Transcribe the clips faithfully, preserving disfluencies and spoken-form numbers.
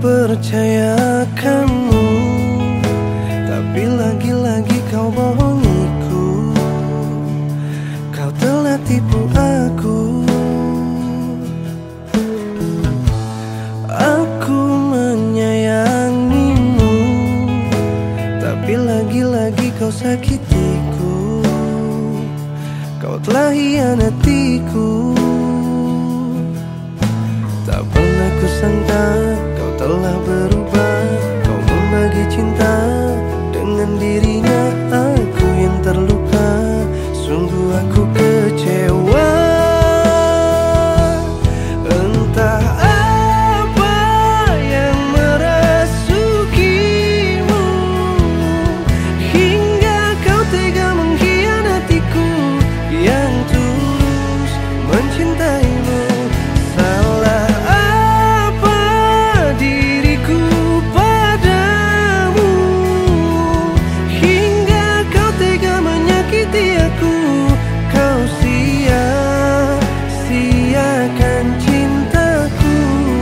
percaya kamu, tapi lagi-lagi kau bohongiku. Kau telah tipu aku. Aku menyayangimu, tapi lagi-lagi kau sakitiku. Kau telah hianatiku. Tak pernah kusangka kau telah berubah. Kau membagi cinta dengan dirinya. Aku yang terluka, sungguh aku kecewa. Entah apa yang merasukimu, hingga kau tega mengkhianatiku yang tulus mencintaimu. Salah apa diriku padamu, hingga kau tega menyakiti aku. Kau sia-siakan cintaku.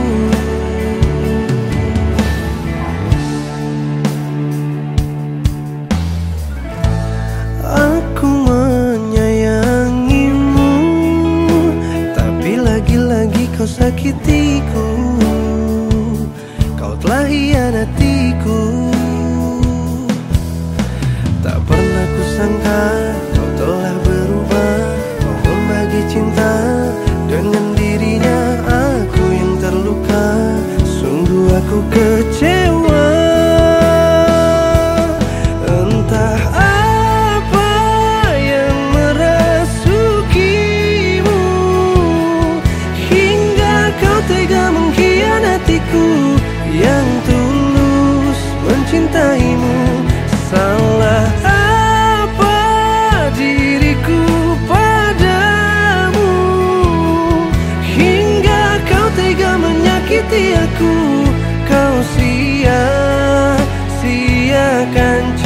Aku menyayangimu, tapi lagi-lagi kau sakitiku. Kau telah hianatiku. Tak pernah kusangka kau telah berubah. Kau membagi cinta dengan dirinya. Aku yang terluka, sungguh aku kecewa. Entah apa yang merasukimu, hingga kau tega mengkhianatiku yang tulus mencintaimu. Salah apa diriku padamu, hingga kau tega menyakiti aku. Kau sia-siakan